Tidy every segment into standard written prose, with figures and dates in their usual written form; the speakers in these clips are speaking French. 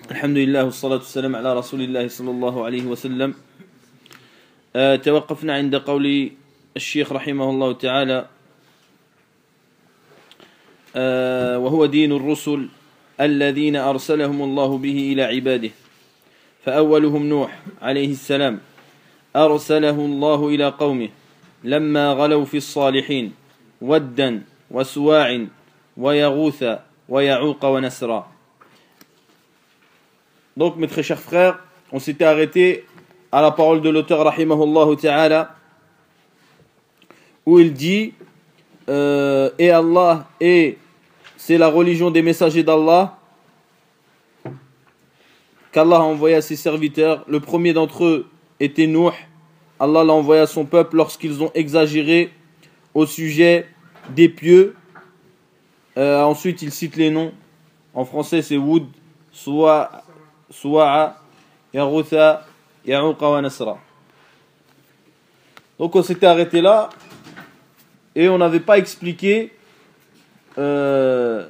الحمد لله والصلاة والسلام على رسول الله صلى الله عليه وسلم. توقفنا عند قول الشيخ رحمه الله تعالى وهو دين الرسل الذين أرسلهم الله به إلى عباده، فأولهم نوح عليه السلام أرسله الله إلى قومه لما غلوا في الصالحين ودا وسواع ويغوث ويعوق ونسرا. Donc mes très chers frères, on s'était arrêté à la parole de l'auteur rahimahullah ta'ala où il dit et Allah, et c'est la religion des messagers d'Allah qu'Allah a envoyé à ses serviteurs. Le premier d'entre eux était Nuh. Allah l'a envoyé à son peuple lorsqu'ils ont exagéré au sujet des pieux. Ensuite il cite les noms. En français c'est Wood, Suwa'a, Yaghutha, Ya'uqa wa Nasra. Donc on s'était arrêté là et on n'avait pas expliqué les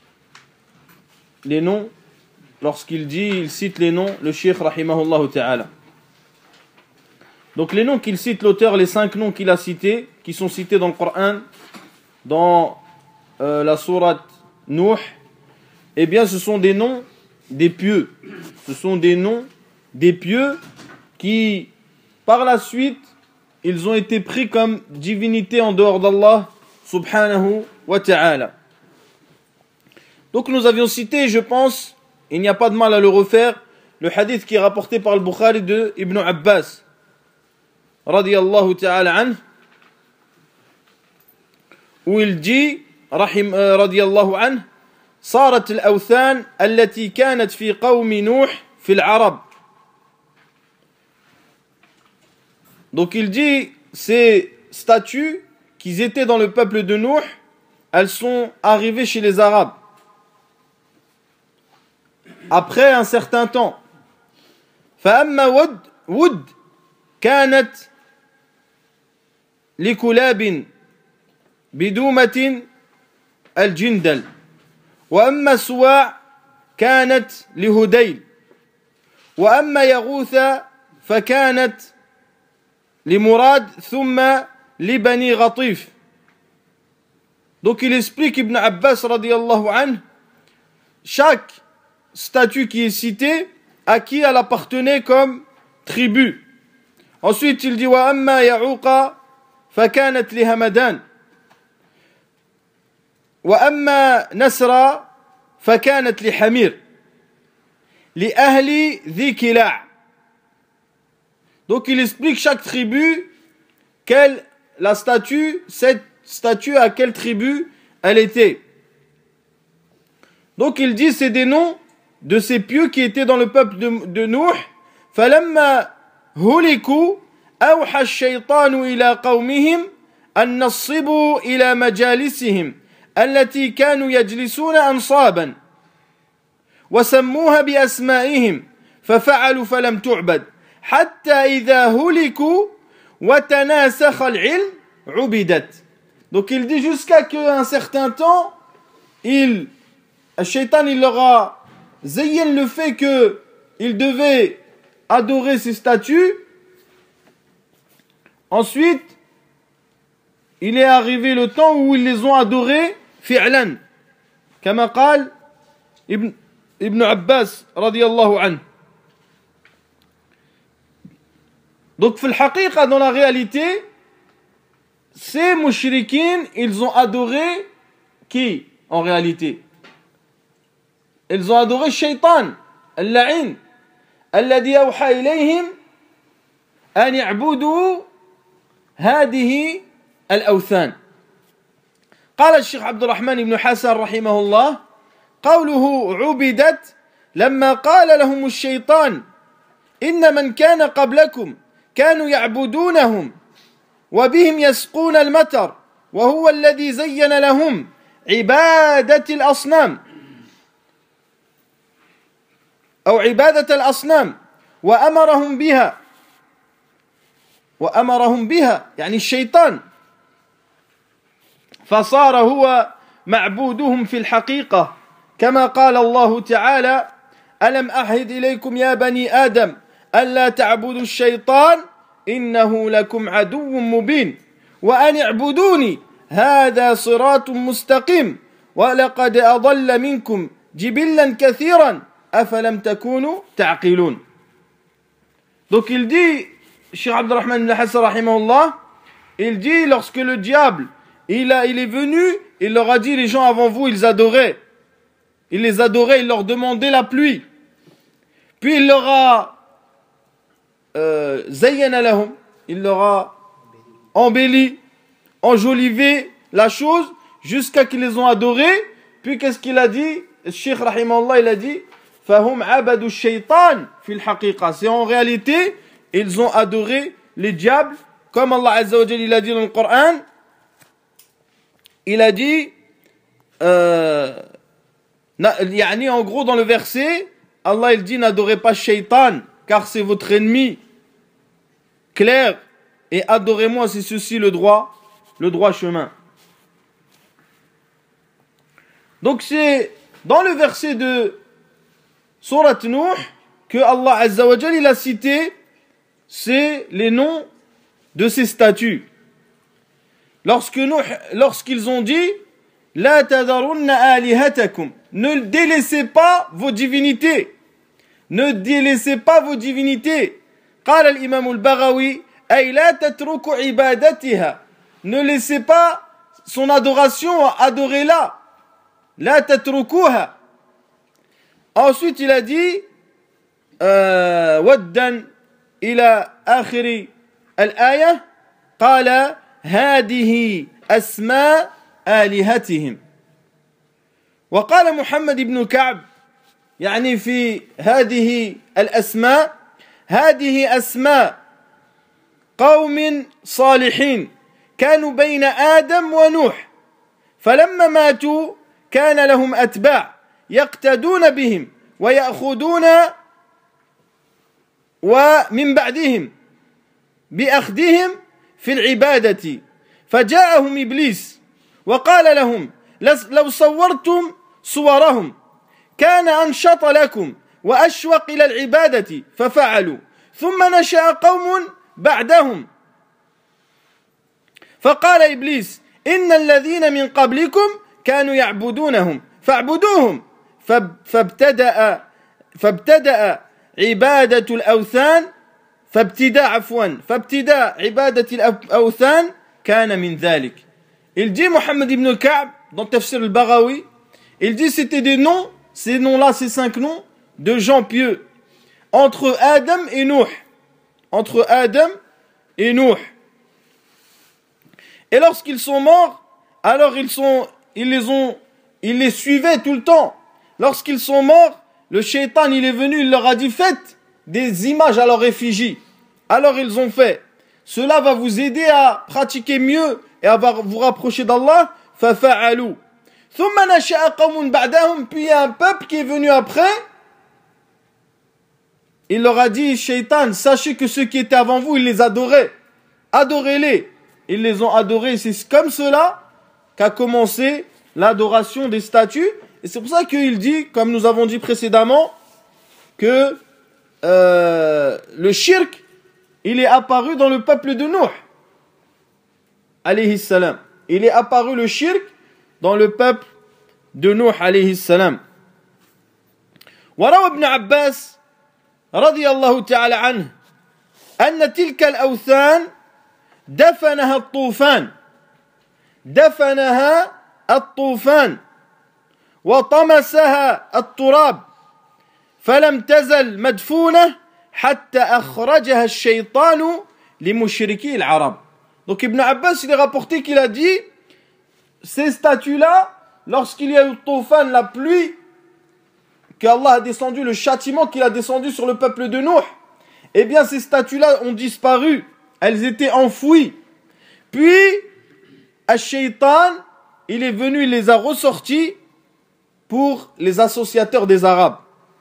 noms. Lorsqu'il dit, il cite les noms, le Cheikh rahimahullah ta'ala. Donc les noms qu'il cite, l'auteur, les 5 noms qu'il a cités, qui sont cités dans le Coran, dans la sourate Nuh, eh bien ce sont des noms des pieux. Ce sont des noms des pieux qui, par la suite, ils ont été pris comme divinité en dehors d'Allah subhanahu wa ta'ala. Donc nous avions cité, je pense, il n'y a pas de mal à le refaire, le hadith qui est rapporté par le Bukhari de Ibn Abbas radiyallahu ta'ala anhu, où il dit radiyallahu anhu: صارت الأوثان التي كانت في قوم نوح في العرب. Donc il dit, ces statues qui étaient dans le peuple de Nuh, elles sont arrivées chez les Arabes après un certain temps. فأما ود كانت لكلاب بدومة الجندل، وأما سواع كانت لهديل، وأما يغوث فكانت لمراد ثم لبني غطيف. Donc il explique Ibn Abbas radiyallahu anhu, chaque statue qui est citée, à qui elle appartenait comme tribu. Ensuite il dit وأما يعوق فكانت لهمدان، وأما نسرا فكانت لحمير لأهل ذي كلاع. Donc il explique chaque tribu, cette statue à quelle tribu elle était. Donc il dit c'est des noms de ces pieux qui étaient dans le peuple de Nuh. فلما هلكوا أوحى الشيطان إلى قومهم أن نصبوا إلى مجالسهم التي كانوا يجلسون أنصابا وسموها بأسمائهم ففعلوا فلم تعبد حتى إذا هلكوا وتناسخ العلم عبدت. Donc il dit jusqu'à qu'un certain temps, le shaitan il leur a zayyan le fait qu'ils devaient adorer ces statues. Ensuite, il est arrivé le temps où ils les ont adorés fi'lan, كما قال Ibn Abbas radiyallahu anhu. Donc, في الحقيقة, dans la réalité, ces mushrikines, ils ont adoré qui en réalité? Ils ont adoré Shaitan, al-la'in, الذي أوحى إليهم أن يعبدوا هذه الأوثان. قال الشيخ عبد الرحمن بن حسن رحمه الله: قوله عبدت لما قال لهم الشيطان إن من كان قبلكم كانوا يعبدونهم وبهم يسقون المطر وهو الذي زين لهم عبادة الأصنام أو عبادة الأصنام وأمرهم بها يعني الشيطان، فصار هو معبودهم في الحقيقة كما قال الله تعالى: ألم أعهد إليكم يا بني آدم ألا تعبدوا الشيطان إنه لكم عدو مبين وأن اعبدوني هذا صراط مستقيم ولقد أضل منكم جبلا كثيرا أفلم تكونوا تعقلون. Donc il dit, Cheikh Abdurrahman ibn Hassan rahimahullah, il dit lorsque le diable il est venu, il leur a dit les gens avant vous ils les adoraient, il leur demandait la pluie. Puis il leur a zayyana lahum, il leur a embelli, enjolivé la chose jusqu'à qu'ils les ont adorés. Puis qu'est-ce qu'il a dit? Le Cheikh rahimahullah il a dit Fahum abadu shaytan fil haqiqa. C'est en réalité, ils ont adoré les diables, comme Allah Azza wa Jalla il a dit dans le Coran. Il a dit, en gros dans le verset, Allah il dit n'adorez pas shaytan, car c'est votre ennemi clair, et adorez-moi, c'est ceci le droit chemin. Donc c'est dans le verset de Surat Nuh que Allah Azza wa Jalla il a cité c'est les noms de ces statues. Lorsqu'ils ont dit La tadarunna alihatakum, ne délaissez pas vos divinités. Ne délaissez pas vos divinités. قال الإمام البغوي أي لا تتركوا عبادتها. Ne laissez pas son adoration, adorez-la. لا تتركوها. Ensuite il a dit ودًا إلى آخر الآية قال هذه أسماء آلهتهم. وقال محمد بن كعب يعني في هذه الأسماء هذه أسماء قوم صالحين كانوا بين آدم ونوح فلما ماتوا كان لهم أتباع يقتدون بهم ويأخذون ومن بعدهم بأخذهم في العبادة فجاءهم إبليس وقال لهم لو صورتم صورهم كان أنشط لكم وأشوق إلى العبادة ففعلوا ثم نشأ قوم بعدهم فقال إبليس إن الذين من قبلكم كانوا يعبدونهم فاعبدوهم فابتدأ عبادة الأوثان فابتداء عبادة الأوثان كان من ذلك. Il dit Mohammed ibn Ka'b dans Tafsir al-Baghawi, il dit c'était des noms, ces noms-là, ces 5 noms de gens pieux entre Adam et Nuh. Entre Adam et Nuh. Et lorsqu'ils sont morts, alors ils les suivaient tout le temps. Lorsqu'ils sont morts, le shaitan il est venu, il leur a dit faites des images à leur effigie. Alors ils ont fait. Cela va vous aider à pratiquer mieux et à vous rapprocher d'Allah. فَفَعَلُوا ثُمَّ نَشَأَ قَوْمٌ بَعْدَهُمْ. Puis il y a un peuple qui est venu après. Il leur a dit, shaitan, sachez que ceux qui étaient avant vous, ils les adoraient. Adorez-les. Ils les ont adorés. C'est comme cela qu'a commencé l'adoration des statues. Et c'est pour ça qu'il dit, comme nous avons dit précédemment, que le shirk, il est apparu dans le peuple de Nuh. Alayhi salam. Il est apparu le shirk dans le peuple de Nuh alayhi salam. وروى ابن عباس رضي الله تعالى عنه أن تلك الأوثان دفنها الطوفان وطمسها التراب فلم تزل مدفونة حتى أخرجها الشيطان لمشركي العرب. Donc Ibn Abbas il est rapporté qu'il a dit ces statues-là, lorsqu'il y a eu le Toufan, la pluie, qu'Allah a descendu, le châtiment qu'il a descendu sur le peuple de Nuh, eh bien ces statues-là ont disparu, elles étaient enfouies. Puis, Ash-Shaytan, il est venu, il les a ressorties pour les associateurs des Arabes.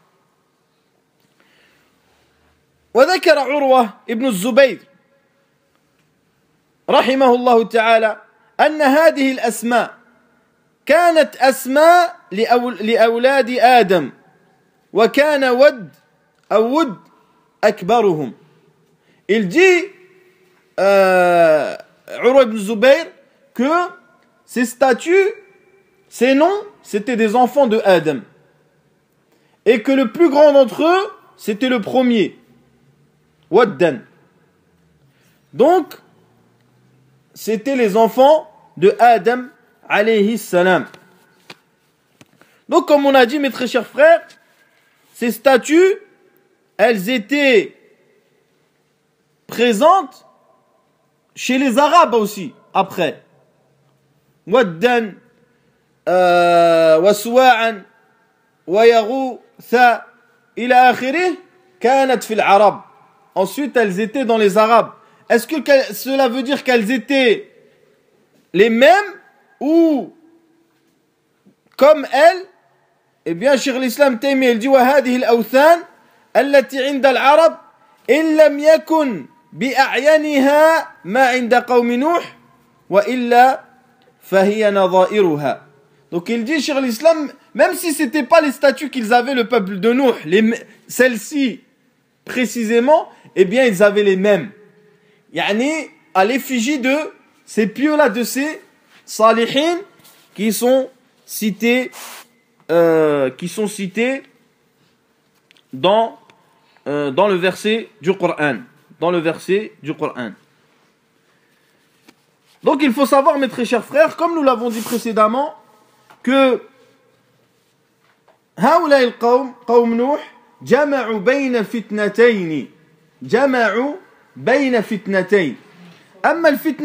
وذكر عروة ابن الزبير رحمه الله تعالى أن هذه الأسماء كانت أسماء لأولاد آدم وكان ود أكبرهم. Il dit Urwa ibn Zubayr que ces statues, ces noms, c'était des enfants de Adam. Et que le plus grand d'entre eux, c'était le premier. Waddan. Donc, c'était les enfants de Adam, alayhi salam. Donc, comme on a dit, mes très chers frères, ces statues, elles étaient présentes chez les Arabes aussi, après. Waddan, Wasuwa'an, Wayaghutha, ila akhirih, kanat fil Arab. Ensuite, elles étaient dans les Arabes. Est-ce que cela veut dire qu'elles étaient les mêmes ou comme elles? Eh bien, Cheikh l'Islam Taymi, il dit وهذه الأوثان التي عند العرب إن لم يكن بأعينها ما عند قوم نوح وإلا فهي نظائرها. Donc il dit, Cheikh l'Islam, même si ce n'était pas les statues qu'ils avaient, le peuple de Nuh, celles-ci précisément, eh bien ils avaient les mêmes. Yani, à l'effigie de ces pieux-là, de ces salihin qui sont cités dans le verset du Coran. Dans le verset du Coran. Donc il faut savoir, mes très chers frères, comme nous l'avons dit précédemment, que هؤلاء القوم قوم نوح جمعوا بين فتنتين جمعوا بين فتنتين أما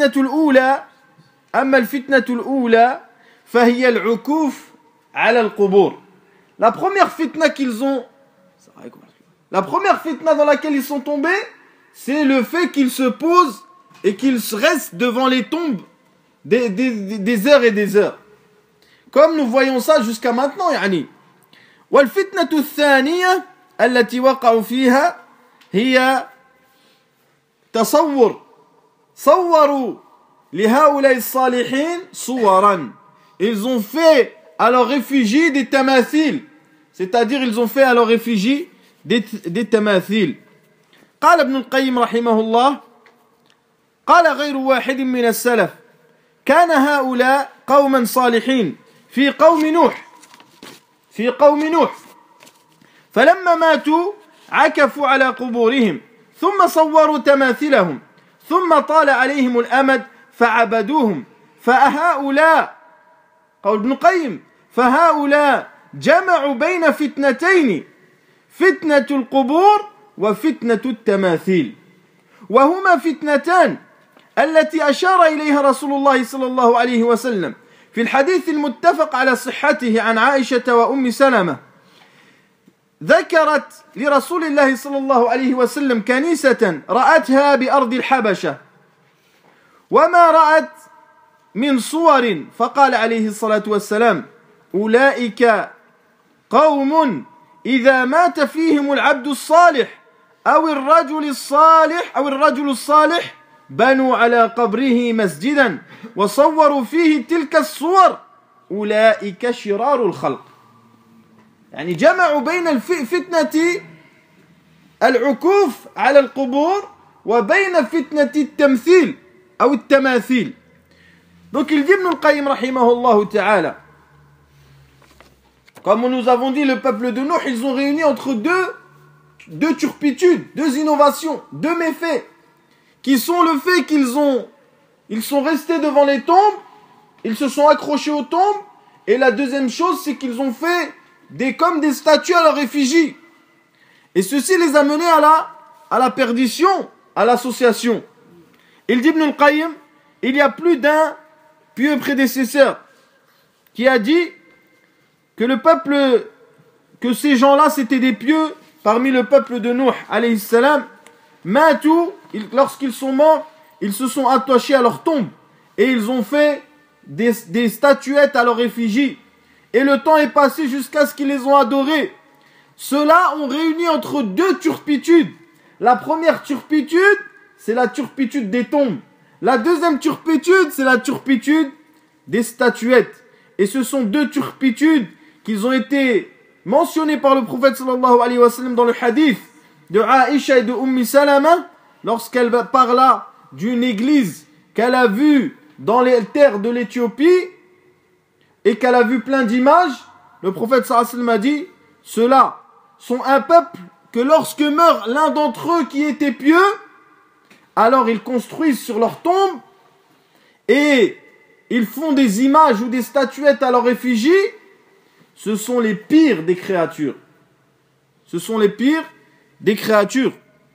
الفتنة الأولى فهي العكوف على القبور. La première fitna dans laquelle ils sont tombés, c'est le fait qu'ils se posent et qu'ils restent devant les tombes des heures et des heures. Comme nous voyons ça jusqu'à maintenant, يعني. والفتنة الثانية التي وقعوا فيها هي صوروا لهؤلاء الصالحين صورا. Ils ont fait à leur effigie des tamathil, c'est-à-dire ils ont fait à leur effigie des tamathil. قال ابن القيم رحمه الله قال غير واحد من السلف كان هؤلاء قوما صالحين في قوم نوح فلما ماتوا عكفوا على قبورهم ثم صوروا تماثلهم ثم طال عليهم الأمد فعبدوهم فهؤلاء قول ابن القيم فهؤلاء جمعوا بين فتنتين فتنة القبور وفتنة التماثيل وهما فتنتان التي أشار إليها رسول الله صلى الله عليه وسلم في الحديث المتفق على صحته عن عائشة وأم سلمة ذكرت لرسول الله صلى الله عليه وسلم كنيسة رأتها بأرض الحبشة وما رأت من صور فقال عليه الصلاة والسلام أولئك قوم إذا مات فيهم العبد الصالح أو الرجل الصالح بنوا على قبره مسجدا وصوروا فيه تلك الصور أولئك شرار الخلق. يعني جمعوا بين فتنة العكوف على القبور وبين فتنة التمثيل أو التماثيل. Donc il dit Ibn al-Qayyim rahimahullah ta'ala, comme nous avons dit, le peuple de Nuh, ils ont réuni entre deux turpitudes, deux innovations, deux méfaits, qui sont le fait ils sont restés devant les tombes, ils se sont accrochés aux tombes, et la deuxième chose, c'est qu'ils ont fait comme des statues à leur effigie. Et ceci les a menés à la perdition, à l'association. Il dit Ibn al-Qayyim, il y a plus d'un pieux prédécesseur qui a dit que ces gens-là c'était des pieux parmi le peuple de Nuh alayhi salam. Matou, lorsqu'ils sont morts, ils se sont attachés à leur tombe et ils ont fait des statuettes à leur effigie. Et le temps est passé jusqu'à ce qu'ils les ont adorés. Ceux-là ont réuni entre deux turpitudes. La première turpitude, c'est la turpitude des tombes. La deuxième turpitude, c'est la turpitude des statuettes. Et ce sont deux turpitudes qu'ils ont été mentionné par le prophète sallallahu alayhi wa sallam dans le hadith de Aïcha et de Salama, lorsqu'elle parla d'une église qu'elle a vue dans les terres de l'Éthiopie et qu'elle a vu plein d'images, le prophète sallallahu alayhi wa sallam a dit, ceux-là sont un peuple que lorsque meurt l'un d'entre eux qui était pieux, alors ils construisent sur leur tombe et ils font des images ou des statuettes à leur effigie. Ce sont les pires des créatures. Ce sont les pires des créatures.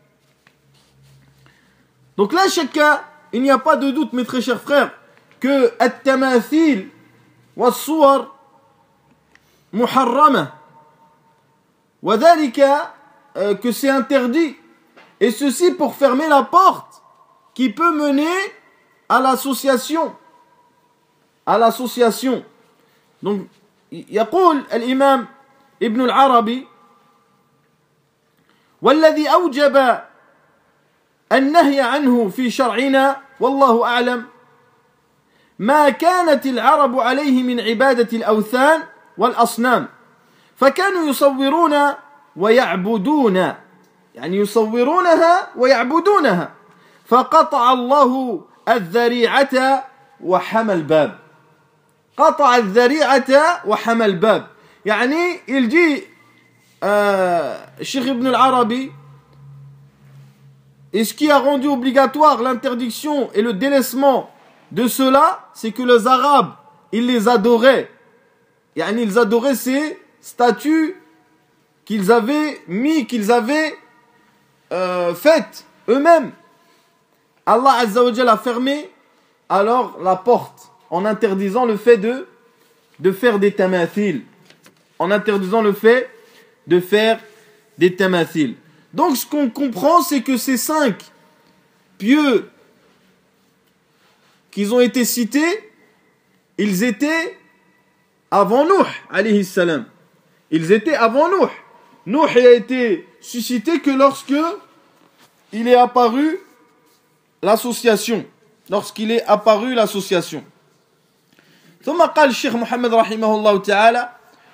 Donc là, chacun, il n'y a pas de doute, mes très chers frères, que at-tamathil wa suwar muharrama wa dhalika, que c'est interdit, et ceci pour fermer la porte qui peut mener à l'association. À l'association. Donc, يقول الإمام ابن العربي والذي أوجب النهي عنه في شرعنا والله أعلم ما كانت العرب عليه من عبادة الأوثان والأصنام فكانوا يصورون ويعبدون يعني يصورونها ويعبدونها فقطع الله الذريعة وحمى الباب قطع الذريعة وحمى الباب يعني il dit Cheikh Ibn al-Arabi, et ce qui a rendu obligatoire l'interdiction et le délaissement de cela, c'est que les Arabes, ils les adoraient. Yani ils adoraient ces statues qu'ils avaient mis, qu'ils avaient faites eux-mêmes. Allah Azza wa Jalla a fermé alors la porte en interdisant le fait de faire des tamathil. En interdisant le fait de faire des tamathil. Donc ce qu'on comprend, c'est que ces 5 pieux qui ont été cités, ils étaient avant Nuh, alayhi salam. Ils étaient avant Nuh. Nuh a été suscité que lorsque il est apparu l'association. Lorsqu'il est apparu l'association. ثم قال الشيخ محمد رحمه الله تعالى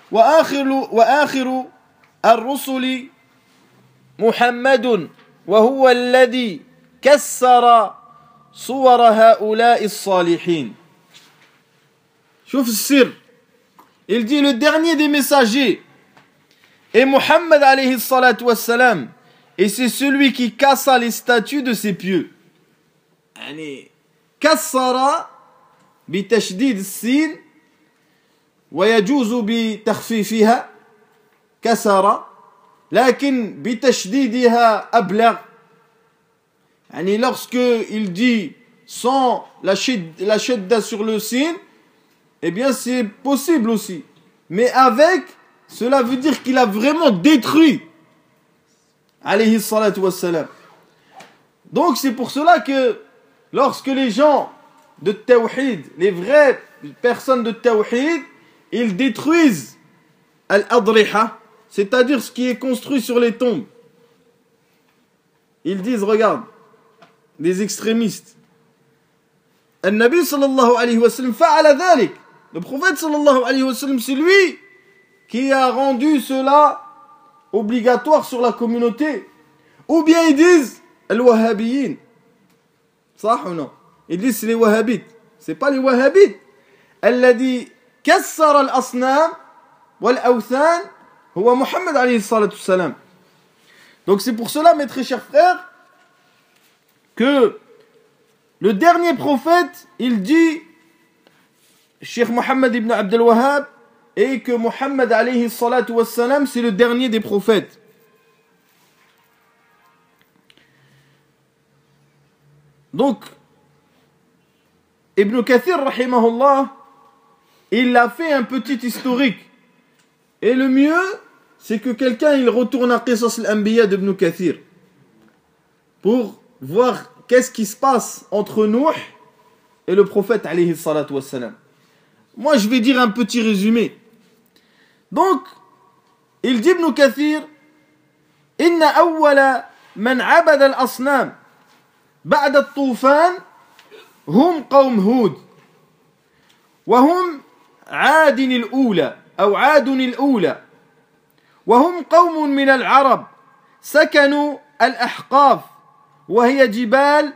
وآخر الرسل محمد وهو الذي كسر صور هؤلاء الصالحين. شوف السر. Il dit le dernier des messagers est Muhammad alayhi salatu wassalam, et c'est celui qui cassa les statues de ses pieux. يعني كسر بتشديد السين ويجوز بتخفيفها كسر لكن بتشديدها أبلغ. يعني lorsque il dit sans la shadda sur le sin, eh bien c'est possible aussi, mais avec, cela veut dire qu'il a vraiment détruit alayhi salatu wassalam. Donc c'est pour cela que lorsque les gens de Tawhid, les vraies personnes de Tawhid, ils détruisent al-adriha, c'est-à-dire ce qui est construit sur les tombes. Ils disent, regarde, des extrémistes. Al-Nabi sallallahu alayhi wa sallam fa'ala dhalik. Le prophète sallallahu alayhi wa sallam, c'est lui qui a rendu cela obligatoire sur la communauté. Ou bien ils disent, al-Wahhabiyin. Ça ou non? Ils disent c'est les wahhabites. C'est pas les wahhabites. Alladhi kassara al-asnam wal-awthan huwa Muhammad alayhi salatu salam. Donc c'est pour cela, mes très chers frères, que le dernier prophète, il dit, Cheikh Mohammed ibn Abdel Wahhab, et que Muhammad alayhi salatu wassalam, c'est le dernier des prophètes. Donc, Ibn Kathir, rahimahullah, il a fait un petit historique. Et le mieux, c'est que quelqu'un il retourne à Qisas al-Anbiya d'Ibn Kathir pour voir qu'est-ce qui se passe entre Nuh et le prophète alayhi salatu wassalam. Moi, je vais dire un petit résumé. Donc, il dit Ibn Kathir, Inna awwala man abada al-asnam ba'da al-tufan هم قوم هود وهم عاد الأولى أو عاد الأولى وهم قوم من العرب سكنوا الأحقاف وهي جبال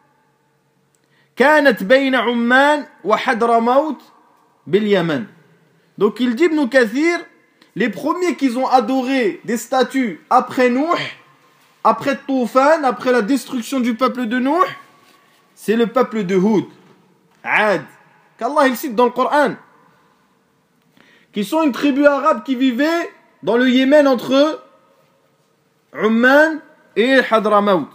كانت بين عمان وحضرموت باليمن. Donc il dit Ibn Kathir, les premiers qui ont adoré des statues après Nouh, après Toufan, après la destruction du peuple de Nouh, c'est le peuple de Houd, Ad, qu'Allah il cite dans le Coran, qui sont une tribu arabe qui vivait dans le Yémen entre Umman et Hadramaut.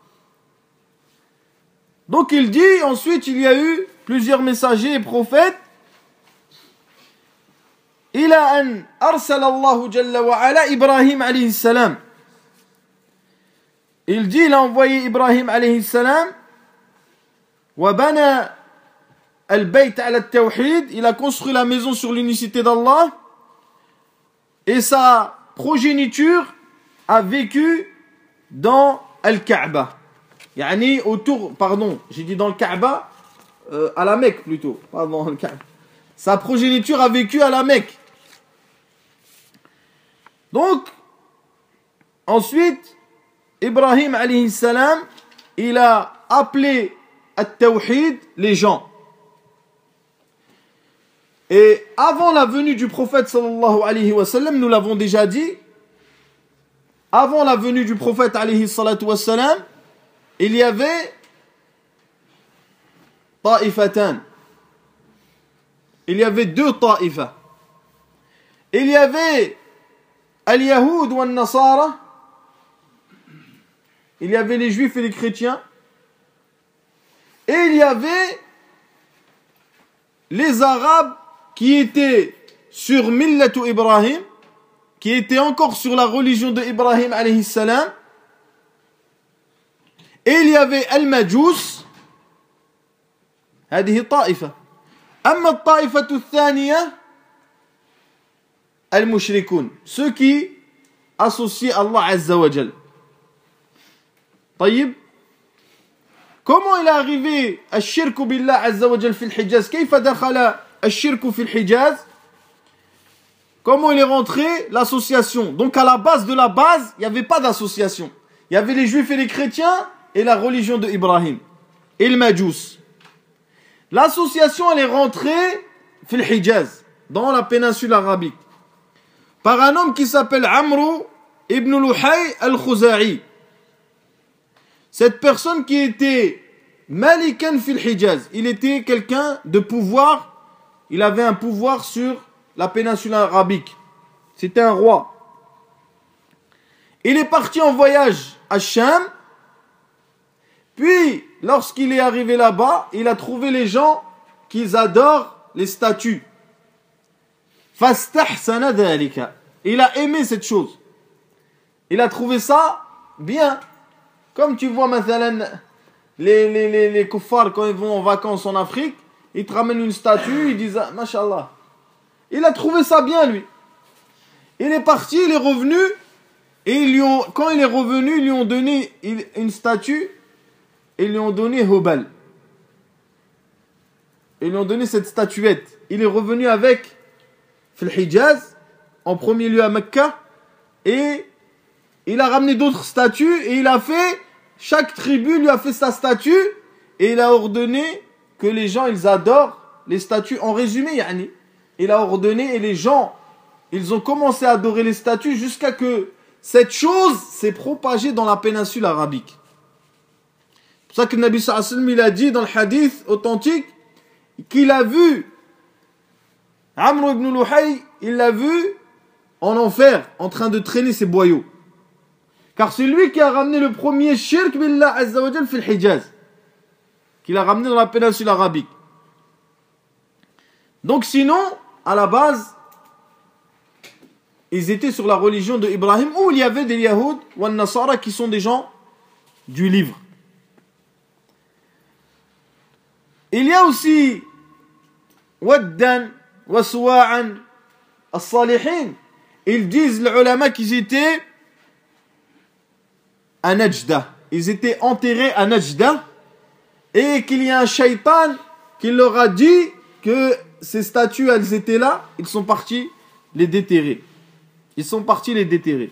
Donc il dit, ensuite il y a eu plusieurs messagers et prophètes, إلى أن أرسل الله جل وعلا إبراهيم عليه السلام. Il dit, il a envoyé Ibrahim alayhi salam, وبنى البيت على التوحيد, il a construit la maison sur l'unicité d'Allah, et sa progéniture a vécu dans Al-Kaaba. Yani autour, pardon, j'ai dit dans le Kaaba, à la Mecque plutôt, pardon, le Kaaba. Sa progéniture a vécu à la Mecque. Donc, ensuite, Ibrahim alayhi salam, il a appelé at-tawhid les gens. Et avant la venue du prophète sallallahu alayhi wa sallam, nous l'avons déjà dit, avant la venue du prophète alayhi salatu wa sallam, il y avait ta'ifatan. Il y avait deux ta'ifa. Il y avait al-Yahoud ou al-Nasara. Il y avait les juifs et les chrétiens. Et il y avait les arabes qui étaient sur millatu Ibrahim, qui étaient encore sur la religion de Ibrahim alayhi salam. Et il y avait al-Majous. هذه طائفة. أما الطائفة الثانية المشركون, ceux qui associent Allah Azza wa Jal. طيب, comment il est arrivé الشرك بالله عز وجل في الحجاز? كيف دخل الشرك في الحجاز? Comment il est rentré l'association? Donc à la base de la base, il n'y avait pas d'association. Il y avait les juifs et les chrétiens et la religion de Ibrahim et le Majous. L'association, elle est rentrée fil Hijaz, dans la péninsule arabique, par un homme qui s'appelle Amr ibn Luhay al-Khuza'i. Cette personne qui était Malikan fil Hijaz, il était quelqu'un de pouvoir, il avait un pouvoir sur la péninsule arabique. C'était un roi. Il est parti en voyage à Sham. Puis, lorsqu'il est arrivé là-bas, il a trouvé les gens qui adorent les statues. Fastahsana dhalika. Il a aimé cette chose. Il a trouvé ça bien. Comme tu vois, mathalan, les kuffars, quand ils vont en vacances en Afrique, ils te ramènent une statue, ils disent, ah, mashallah. Il a trouvé ça bien, lui. Il est parti, il est revenu, et quand il est revenu, ils lui ont donné une statue. Ils lui ont donné Hubal. Ils lui ont donné cette statuette. Il est revenu avec Fil Hijaz, en premier lieu à Mecca, et il a ramené d'autres statues, et il a fait, chaque tribu lui a fait sa statue, et il a ordonné que les gens, ils adorent les statues. En résumé, yani, il a ordonné, et les gens, ils ont commencé à adorer les statues, jusqu'à que cette chose s'est propagée dans la péninsule arabique. C'est pour ça que le Nabi sallallahu alayhi wa sallam, il a dit dans le hadith authentique qu'il a vu Amr ibn Luhay, il l'a vu en enfer, en train de traîner ses boyaux. Car c'est lui qui a ramené le premier shirk billah azza wa jal fil Hijaz, qu'il a ramené dans la péninsule arabique. Donc sinon, à la base, ils étaient sur la religion de Ibrahim, où il y avait des Yahoud ou des Nasara qui sont des gens du livre. Il y a aussi Waddan wa Suwa'an as-Salihin. Ils disent, les ulama, qu'ils étaient à Najda. Ils étaient enterrés à Najda. Et qu'il y a un shaitan qui leur a dit que ces statues, elles étaient là. Ils sont partis les déterrer. ils sont partis les déterrer.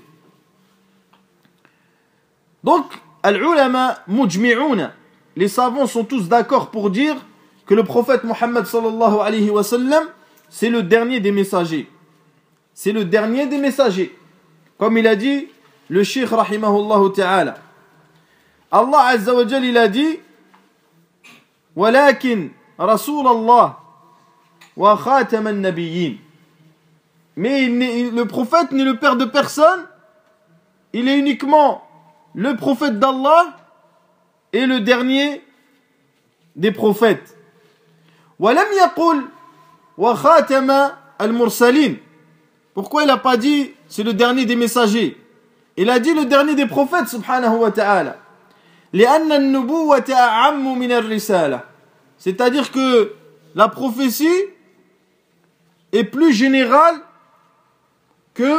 Donc, al-ulama mujmi'ouna, les savants sont tous d'accord pour dire que le prophète Mohammed sallallahu alayhi wa sallam, c'est le dernier des messagers. C'est le dernier des messagers. Comme il a dit le Cheikh rahimahullah ta'ala. Allah azza wa jal, il a dit walakin Rasulallah wa khatam an-nabiyyin. Mais le prophète n'est le père de personne. Il est uniquement le prophète d'Allah et le dernier des prophètes. وَلَمْ يَقُلْ وَخَاتَمَ الْمُرْسَلِينَ. Pourquoi il n'a pas dit c'est le dernier des messagers? Il a dit le dernier des prophètes subhanahu wa ta'ala. لأن النبوة أعم من الرسالة. C'est-à-dire que la prophétie est plus générale que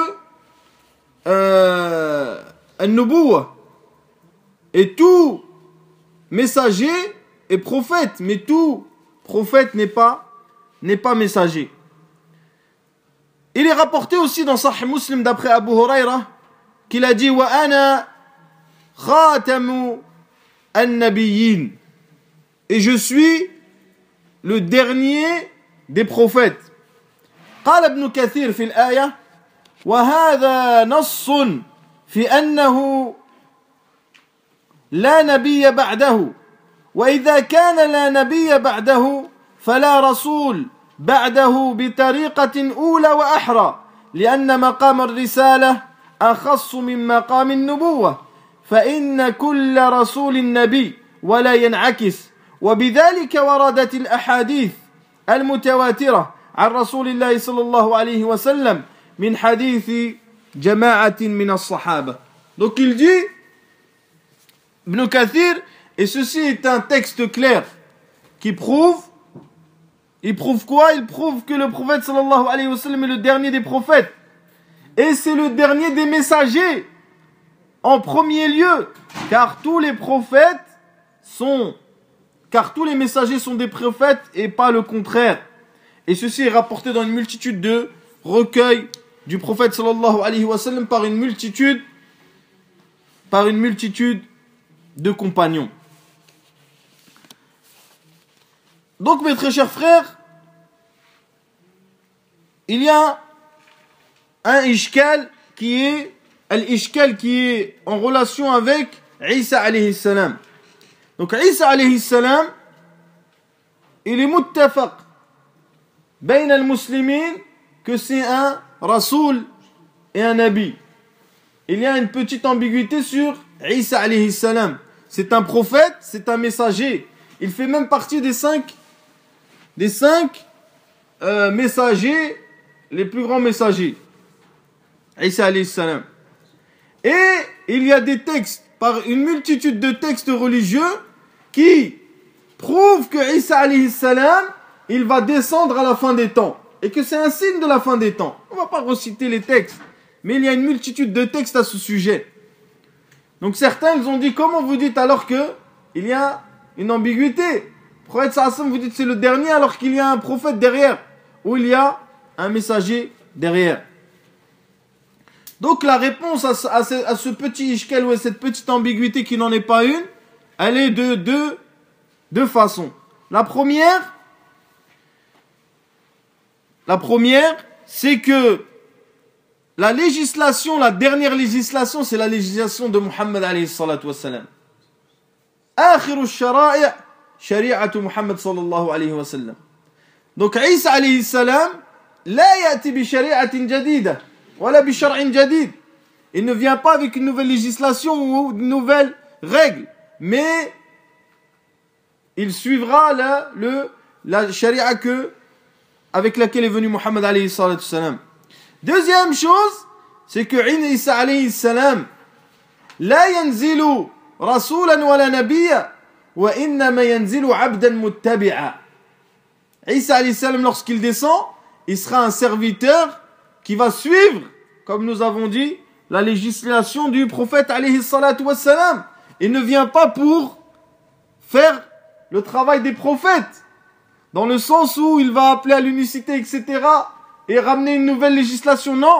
النبوة. Et tout messager est prophète, mais tout prophète n'est pas messager. Il est rapporté aussi dans Sahih Muslim d'après Abu Huraira qu'il a dit wa ana khatamu an-nabiyyin, et je suis le dernier des prophètes. قال ابن كثير في الآية وهذا نص في أنه لا نبي بعده وإذا كان لا نبي بعده فلا رسول بعده بطريقة أولى وأحرى لأن مقام الرسالة أخص من مقام النبوة فإن كل رسول نبي ولا ينعكس وبذلك وردت الأحاديث المتواترة عن رسول الله صلى الله عليه وسلم من حديث جماعة من الصحابة. Donc il dit Ibn Kathir, et ceci est un texte clair qui prouve, il prouve quoi? Il prouve que le prophète sallallahu alayhi wa sallam est le dernier des prophètes. Et c'est le dernier des messagers, en premier lieu, car tous les messagers sont des prophètes et pas le contraire. Et ceci est rapporté dans une multitude de recueils du prophète sallallahu alayhi wa sallam par une multitude de compagnons. Donc mes très chers frères, il y a un ishkal qui est en relation avec Isa alayhi salam. Donc Isa alayhi salam, il est muttafaq bain al-muslimin que c'est un rasoul et un nabi. Il y a une petite ambiguïté sur Isa alayhi salam. C'est un prophète, c'est un messager. Il fait même partie des cinq messagers, les plus grands messagers. Isa alayhi salam. Et il y a des textes, par une multitude de textes religieux, qui prouvent que Isa alayhi salam, il va descendre à la fin des temps. Et que c'est un signe de la fin des temps. On ne va pas reciter les textes. Mais il y a une multitude de textes à ce sujet. Donc certains, ils ont dit, comment vous dites alors que il y a une ambiguïté? Le prophète sallam, vous dites c'est le dernier alors qu'il y a un prophète derrière. Ou il y a un messager derrière. Donc la réponse à ce petit ishkel ou à cette petite ambiguïté qui n'en est pas une, elle est de deux façons. La première, c'est que la dernière législation, c'est la législation de Muhammad alayhi salatu wassalam. Akhiru shara'i' shari'atu Muhammad sallallahu alayhi wa sallam. Donc Isa alayhi salam, la yati bi shari'atin jadida, wala bi shar'in jadid. Il ne vient pas avec une nouvelle législation ou une nouvelle règle, mais il suivra la sharia avec laquelle est venu Muhammad alayhi salatu wassalam. Deuxième chose, c'est que Isa alayhi salam la yanzilu rasulan wala nabiyya wa innama yanzilu abdan muttabi'a. Isa alayhi salam, lorsqu'il descend, il sera un serviteur qui va suivre, comme nous avons dit, la législation du prophète alayhi salatu wassalam. Il ne vient pas pour faire le travail des prophètes, dans le sens où il va appeler à l'unicité, etc., et ramener une nouvelle législation. Non,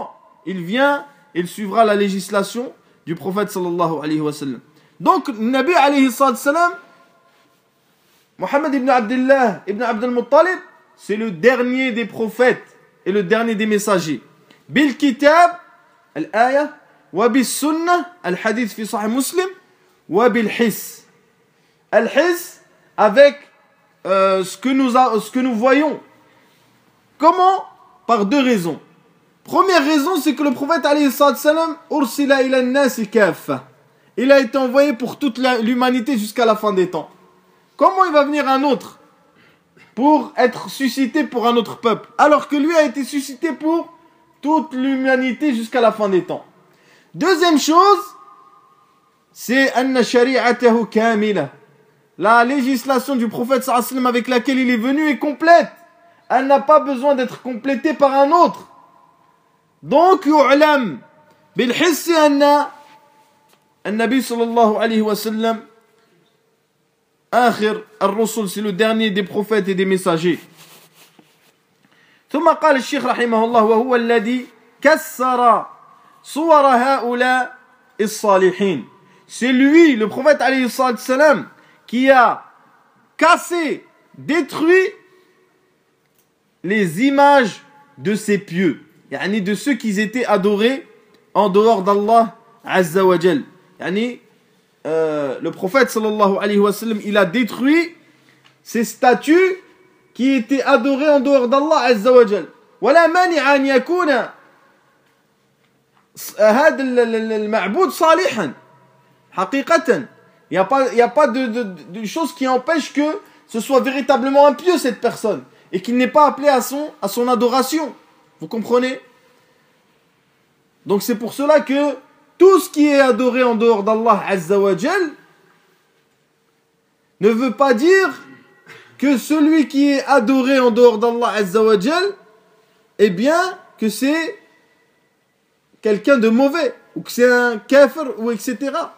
il vient, il suivra la législation du prophète sallallahu alayhi wa sallam. Donc, Nabi alayhi salam, Mohammed ibn Abdullah ibn Abdul Muttalib, c'est le dernier des prophètes et le dernier des messagers. Bil kitab, al-ayah, wa bis sunnah, al-hadith fi sahih muslim, wa bil his. Al-his, avec ce que nous voyons. Comment? Par deux raisons. Première raison, c'est que le prophète alayhi salam, ursila ila an-nas kaffa. Il a été envoyé pour toute l'humanité jusqu'à la fin des temps. Comment il va venir un autre pour être suscité pour un autre peuple, alors que lui a été suscité pour toute l'humanité jusqu'à la fin des temps? Deuxième chose, c'est anna shari'atahu kamila. La législation du prophète sallallahu alayhi wa sallam avec laquelle il est venu est complète. Elle n'a pas besoin d'être complétée par un autre. Donc, yu'lam bil hissi anna النبي صلى الله عليه وسلم آخر الرسل, c'est le dernier des prophètes et des messagers. ثم قال الشيخ رحمه الله وهو الذي كسر صور هؤلاء الصالحين. C'est lui, le prophète alayhi salam, qui a cassé, détruit les images de ces pieux, yani de ceux qui étaient adorés en dehors d'Allah Azza wa Jal. Yani, le prophète sallallahu alayhi wa sallam, il a détruit ces statues qui étaient adorées en dehors d'Allah Azza wa Jal. ولا مانع أن يكون هذا المعبود صالحا حقيقة. Il n'y a pas de chose qui empêche que ce soit véritablement un pieux cette personne et qu'il n'est pas appelé à son adoration. Vous comprenez? Donc c'est pour cela que tout ce qui est adoré en dehors d'Allah Azza wa Jal ne veut pas dire que celui qui est adoré en dehors d'Allah Azza wa Jal, eh bien, que c'est quelqu'un de mauvais, ou que c'est un kafir, ou etc.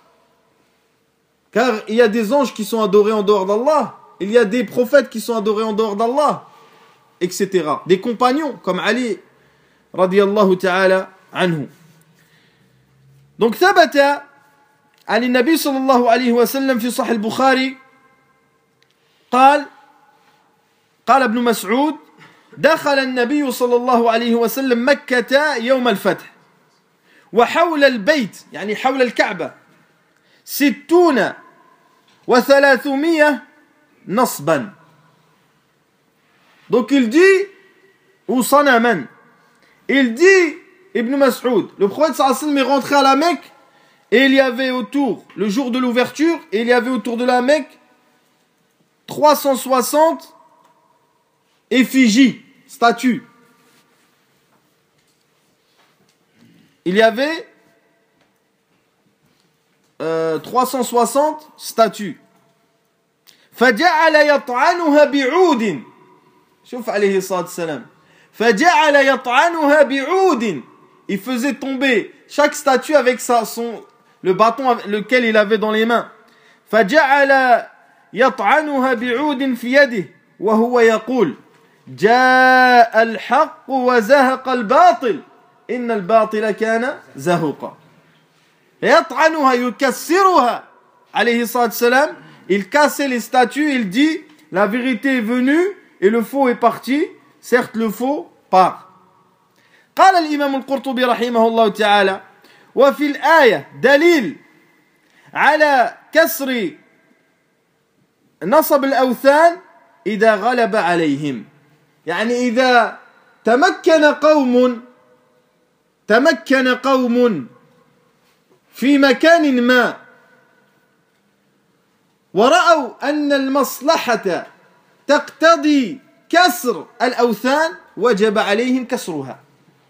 Car il y a des anges qui sont adorés en dehors d'Allah, il y a des prophètes qui sont adorés en dehors d'Allah, etc. Des compagnons, comme Ali, radiyallahu ta'ala anhu. Donc, ثبت عن النبي صلى الله عليه وسلم في صحيح البخاري قال ابن مسعود دخل النبي صلى الله عليه وسلم مكة يوم الفتح وحول البيت يعني حول الكعبة 60 و300 نصبا. Donc il dit, ou sanaman, il dit, Ibn Mas'ud, le prophète sallallahu alayhi wa sallam est rentré à la Mecque et il y avait autour, le jour de l'ouverture, et il y avait autour de la Mecque 360 effigies, statues. Il y avait 360 statues. فجعل يطعنها بعود. شوف عليه الصلاة والسلام. فجعل يطعنها بعود. Il faisait tomber chaque statue avec le bâton lequel il avait dans les mains. فجعل يطعنها بعود في يده وهو يقول جاء الحق وزهق الباطل إن الباطل كان زهوقا. يطعنها يكسرها عليه الصلاة والسلام. Il cassait les statues, il dit la vérité est venue et le faux est parti. Certes le faux part. قال الإمام القرطبي رحمه الله تعالى وفي الآية دليل على كسر نصب الأوثان إذا غلب عليهم. يعني إذا تمكن قوم في مكان ما ورأوا أن المصلحة تقتضي كسر الأوثان وجب عليهم كسرها.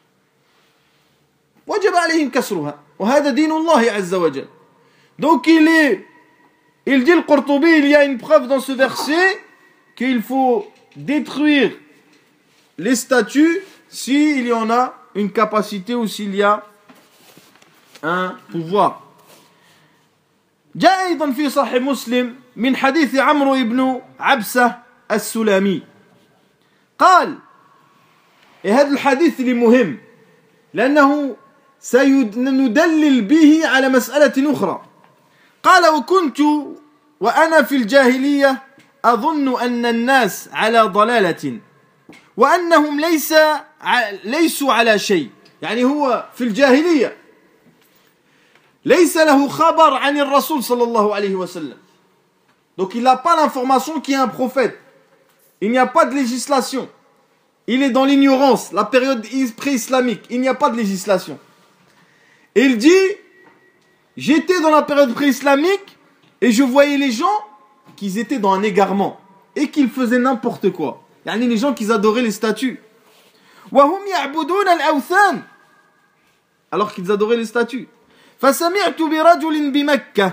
وهذا دين الله عز وجل. Donc il dit le Qurtubi, il y a une preuve dans ce verset qu'il faut détruire les statues s'il y en a une capacité ou s'il y a un pouvoir. جاء أيضا في صحيح مسلم من حديث عمرو بن عبسة السلامي قال هذا الحديث اللي مهم لأنه سندلل به على مسألة أخرى. قال وكنت وأنا في الجاهلية أظن أن الناس على ضلالة وأنهم ليسوا على شيء. يعني هو في الجاهلية ليس له خبر عن الرسول صلى الله عليه وسلم. Donc il n'a pas l'information qu'il y a un prophète. Il n'y a pas de législation. Il est dans l'ignorance, la période pré-islamique. Il n'y a pas de législation. Et il dit, j'étais dans la période pré-islamique et je voyais les gens qu'ils étaient dans un égarement et qu'ils faisaient n'importe quoi. Yani les gens qui adoraient les statues. وهم يعبدون الأوثان. Alors qu'ils adoraient les statues. فسمعت برجل بمكة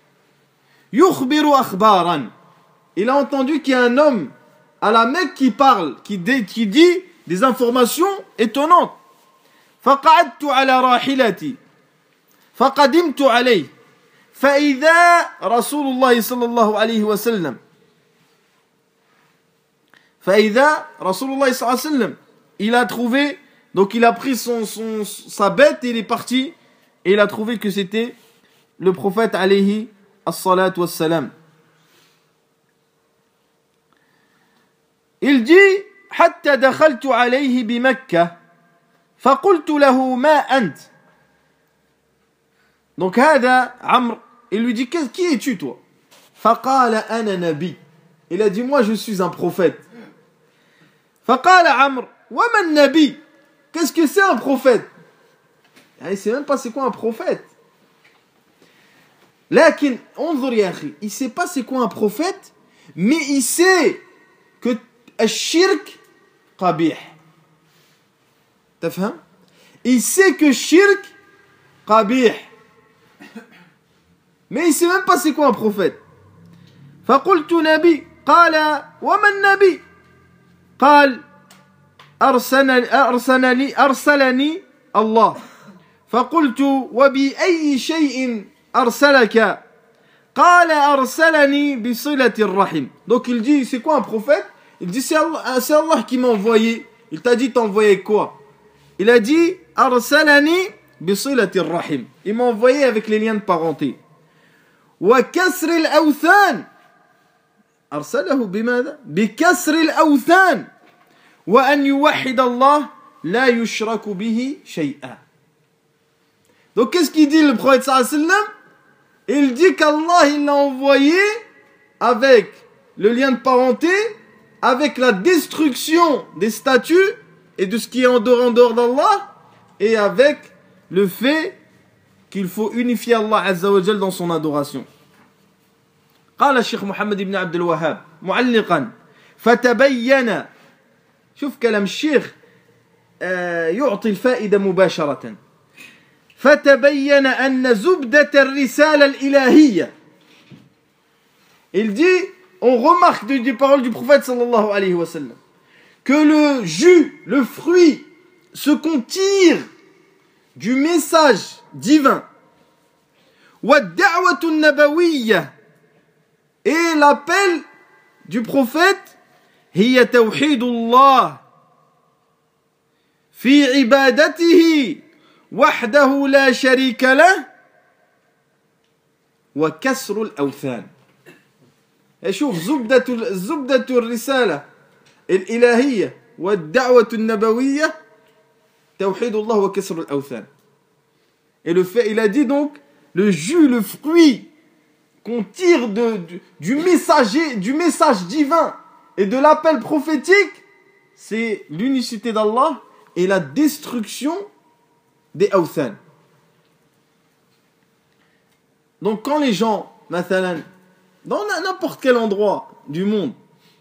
يخبر أخبارا. Il a entendu qu'il y a un homme à la Mecque qui parle, qui dit des informations étonnantes. فقعدت على راحلتي فقدمت عليه فإذا رسول الله صلى الله عليه وسلم فإذا رسول الله صلى الله عليه وسلم. Il a trouvé, donc il a pris sa bête et il est parti et il a trouvé que c'était le prophète alayhi as-salat was-salam. Il dit حتى دخلت عليه بمكة فقلت له ما أنت. Donc هذا عمرو, il lui dit qui es-tu toi? فقال أنا نبي. Il a dit moi je suis un prophète. فقال عمرو وما النبي. Qu'est-ce que c'est un prophète? Il ne sait même pas c'est quoi un prophète. لكن انظر يا أخي, il ne sait pas c'est quoi un prophète, mais il sait que الشرك قبيح. تفهم? Il sait que shirk قبيح. Mais il ne sait même pas c'est quoi un prophète. فقلت نبي. قال وما النبي؟ قال أرسلني الله. فقلت وبأي شيء أرسلك؟ قال أرسلني بصلة الرحم. Donc il dit c'est quoi un prophète? Il dit c'est Allah qui m'a envoyé. Il t'a dit t'envoyer quoi? Il a dit أرسلني بصلة الرحم. Il m'a envoyé avec les liens de parenté. وكسر الأوثان. أرسله بماذا؟ بكسر الأوثان وأن يوحد الله لا يشرك به شيئا. Donc qu'est-ce qu'il dit le prophète sallallahu alayhi wa sallam? Il dit qu'Allah il l'a envoyé avec le lien de parenté, avec la destruction des statues et de ce qui est en dehors d'Allah, et avec le fait qu'il faut unifier Allah Azza wa Jal dans son adoration. قال الشيخ محمد بن عبد الوهاب معلقا فتبين. شوف كلام الشيخ يعطي الفائدة مباشرة. فتبين أن زبدة الرسالة الإلهية. Il dit, on remarque des paroles du prophète sallallahu alayhi wa sallam que le jus, le fruit, ce qu'on tire du message divin, والدعوة النبوية, et l'appel du prophète, هي توحيد الله في عبادته وحده لا شريك له وكسر الأوثان. شوف زبدة الرسالة الإلهية والدعوة النبوية توحيد الله وكسر الأوثان. Et le fait, il a dit donc, le jus, le fruit qu'on tire du message divin et de l'appel prophétique, c'est l'unicité d'Allah et la destruction des awthan. Donc quand les gens, mathalan, dans n'importe quel endroit du monde,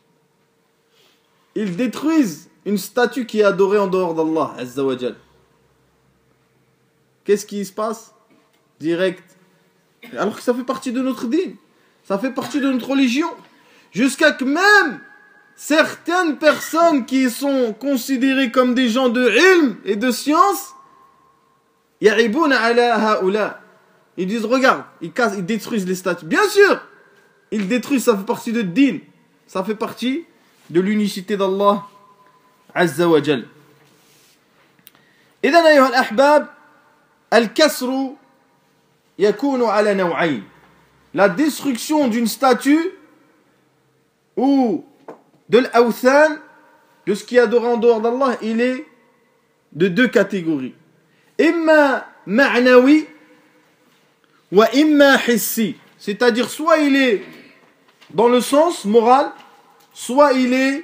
ils détruisent une statue qui est adorée en dehors d'Allah Azza wa Jal, qu'est-ce qui se passe? Direct. Alors que ça fait partie de notre dîn, ça fait partie de notre religion, jusqu'à que même certaines personnes qui sont considérées comme des gens de ilm et de science, ya'ibuna ala haoula, ils disent regarde, ils détruisent les statues. Bien sûr, ils détruisent, ça fait partie de dîn, ça fait partie de l'unicité d'Allah Azza wa Jal. إذن أيها الأحباب, الكسر يكون على نوعين. La destruction d'une statue ou de l'awthan, de ce qui est adoré en dehors d'Allah, il est de deux catégories. Imma ma'nawi wa imma hissi. C'est-à-dire soit il est dans le sens moral, soit il est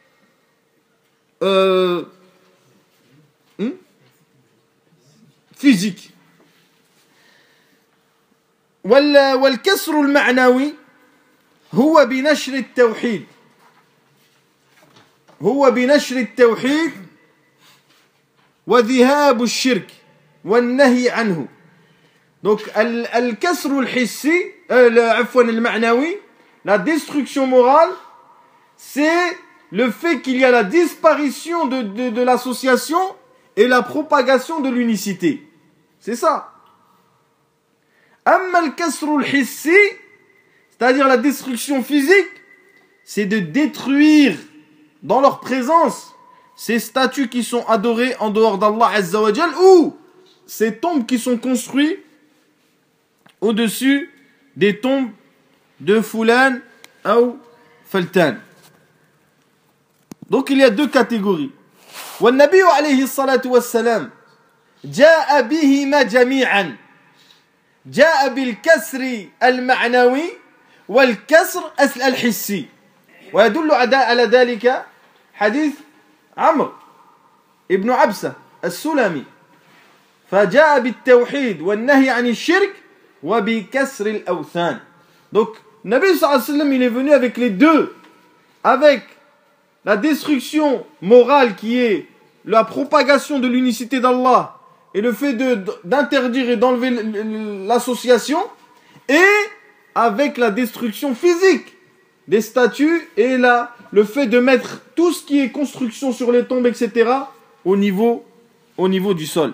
physique. والكسر المعنوي هو بنشر التوحيد وذهاب الشرك والنهي عنه. Donc الكسر الحسي عفوا المعنوي, la destruction morale, c'est le fait qu'il y a la disparition de l'association et la propagation de l'unicité. C'est ça. Amma al-kasr al-hissi, c'est-à-dire la destruction physique, c'est de détruire dans leur présence ces statues qui sont adorées en dehors d'Allah Azza wa Jal, ou ces tombes qui sont construites au-dessus des tombes de Fulan ou Faltan. Donc il y a deux catégories. Wa Nabi alayhi salatu wassalam ja'a bihima jami'an. جاء بالكسر المعنوي والكسر الحسي, ويدل على ذلك حديث عمرو ابن عبسة السلمي, فجاء بالتوحيد والنهي عن الشرك وبكسر الأوثان. Donc Nabi sallallahu alayhi wa sallam, il est venu avec les deux, avec la destruction morale qui est la propagation de l'unicité d'Allah et le fait d'interdire et d'enlever l'association, et avec la destruction physique des statues et le fait de mettre tout ce qui est construction sur les tombes, etc., au niveau du sol.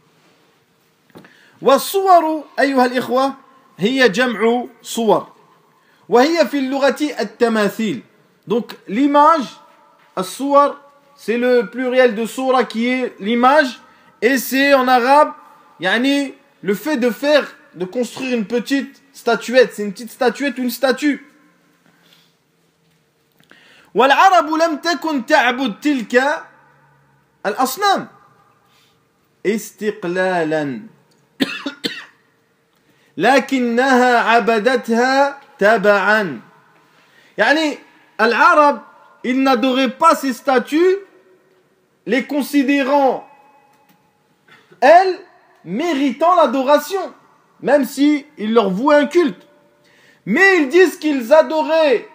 والصور أيها الإخوة هي جمع صور وهي في اللغة التماثيل. Donc l'image, الصور, c'est le pluriel de soura qui est l'image. Et c'est en arabe, yani, le fait de construire une petite statuette. C'est une petite statuette ou une statue. والعرب لم تكن تعبد تلك الأصنام استقلالا لكنها عبدتها تبعا. يعني العرب, ils n'adoraient pas ces statues, les considérant elles méritant l'adoration, même si ils leur vouaient un culte. Mais ils disent qu'ils adoraient,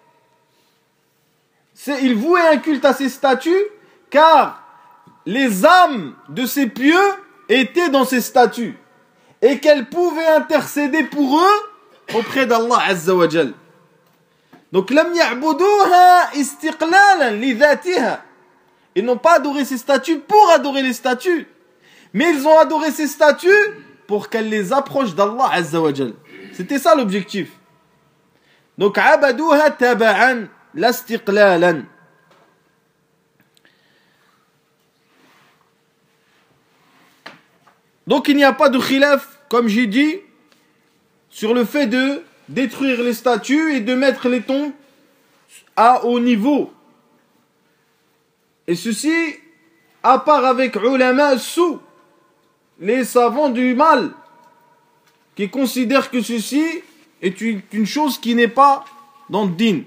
ils vouaient un culte à ces statues, car les âmes de ces pieux étaient dans ces statues, et qu'elles pouvaient intercéder pour eux auprès d'Allah Azza wa Jal. Donc, lam ya'buduha istiqlalan li dhatiha. Ils n'ont pas adoré ces statues pour adorer les statues, mais ils ont adoré ces statues pour qu'elles les approchent d'Allah Azza wa Jal. C'était ça l'objectif. Donc, abaduha taba'an lastiqlalan. Donc, il n'y a pas de khilaf, comme j'ai dit, sur le fait de détruire les statues et de mettre les tombes à haut niveau. Et ceci, à part avec ulama sou, les savants du mal, qui considèrent que ceci est une chose qui n'est pas dans le din.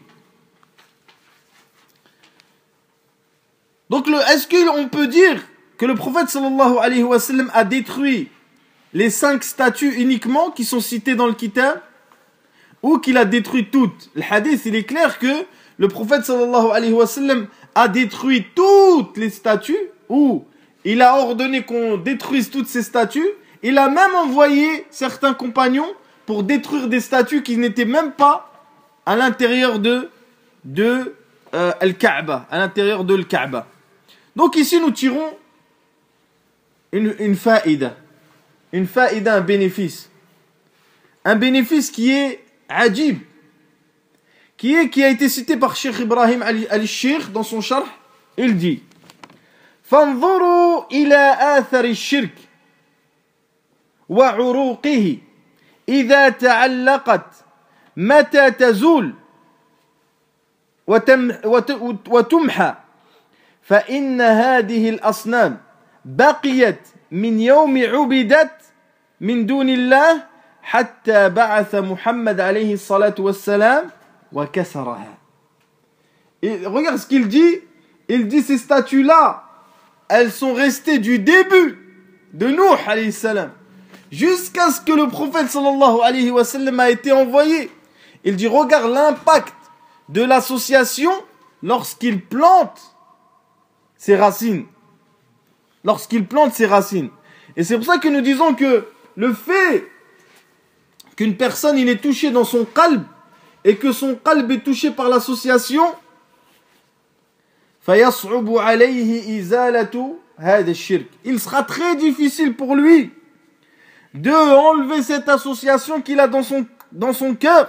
Donc, est-ce qu'on peut dire que le prophète sallallahu alayhi wa sallam a détruit les 5 statues uniquement qui sont citées dans le kitab, ou qu'il a détruit toutes? Le hadith, il est clair que le prophète sallallahu alayhi wa sallam a détruit toutes les statues, ou il a ordonné qu'on détruise toutes ces statues. Il a même envoyé certains compagnons pour détruire des statues qui n'étaient même pas à l'intérieur de Al-Kaaba, à l'intérieur de Al-Kaaba. Donc ici nous tirons une faïda, un bénéfice. Un bénéfice qui est ajib, qui a été cité par Cheikh Ibrahim al-Sheikh dans son charh. Il dit: فانظروا إلى آثر الشرك وعروقه إذا تعلقت متى تزول وتمحى فإن هذه الأصنام بقيت من يوم عبدت من دون الله حتى بعث محمد عليه الصلاة والسلام وكسرها. Et regarde ce qu'il dit. Il dit ces statues-là, elles sont restées du début de Nuh alayhi salam jusqu'à ce que le prophète sallallahu alayhi wa sallam a été envoyé. Il dit regarde l'impact de l'association lorsqu'il plante ses racines. Lorsqu'il plante ses racines. Et c'est pour ça que nous disons que le fait qu'une personne il est touché dans son qalb et que son qalb est touché par l'association, فَيَصْعُبُ عَلَيْهِ إِزَالَةُ هَذَا الشِّرْكِ. Il sera très difficile pour lui de enlever cette association qu'il a dans son cœur.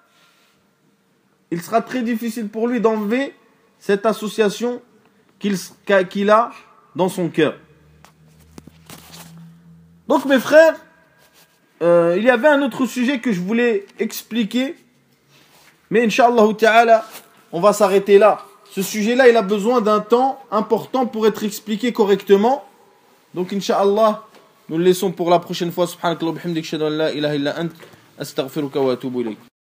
Il sera très difficile pour lui d'enlever cette association qu'il a dans son cœur. Donc mes frères, il y avait un autre sujet que je voulais expliquer, mais Inch'Allah Ta'ala, on va s'arrêter là. Ce sujet-là, il a besoin d'un temps important pour être expliqué correctement. Donc Inch'Allah, nous le laissons pour la prochaine fois. Subhanakallah wa bihamdik, shahadu an la ilaha illa ant, astaghfiruka wa atubu ilayk.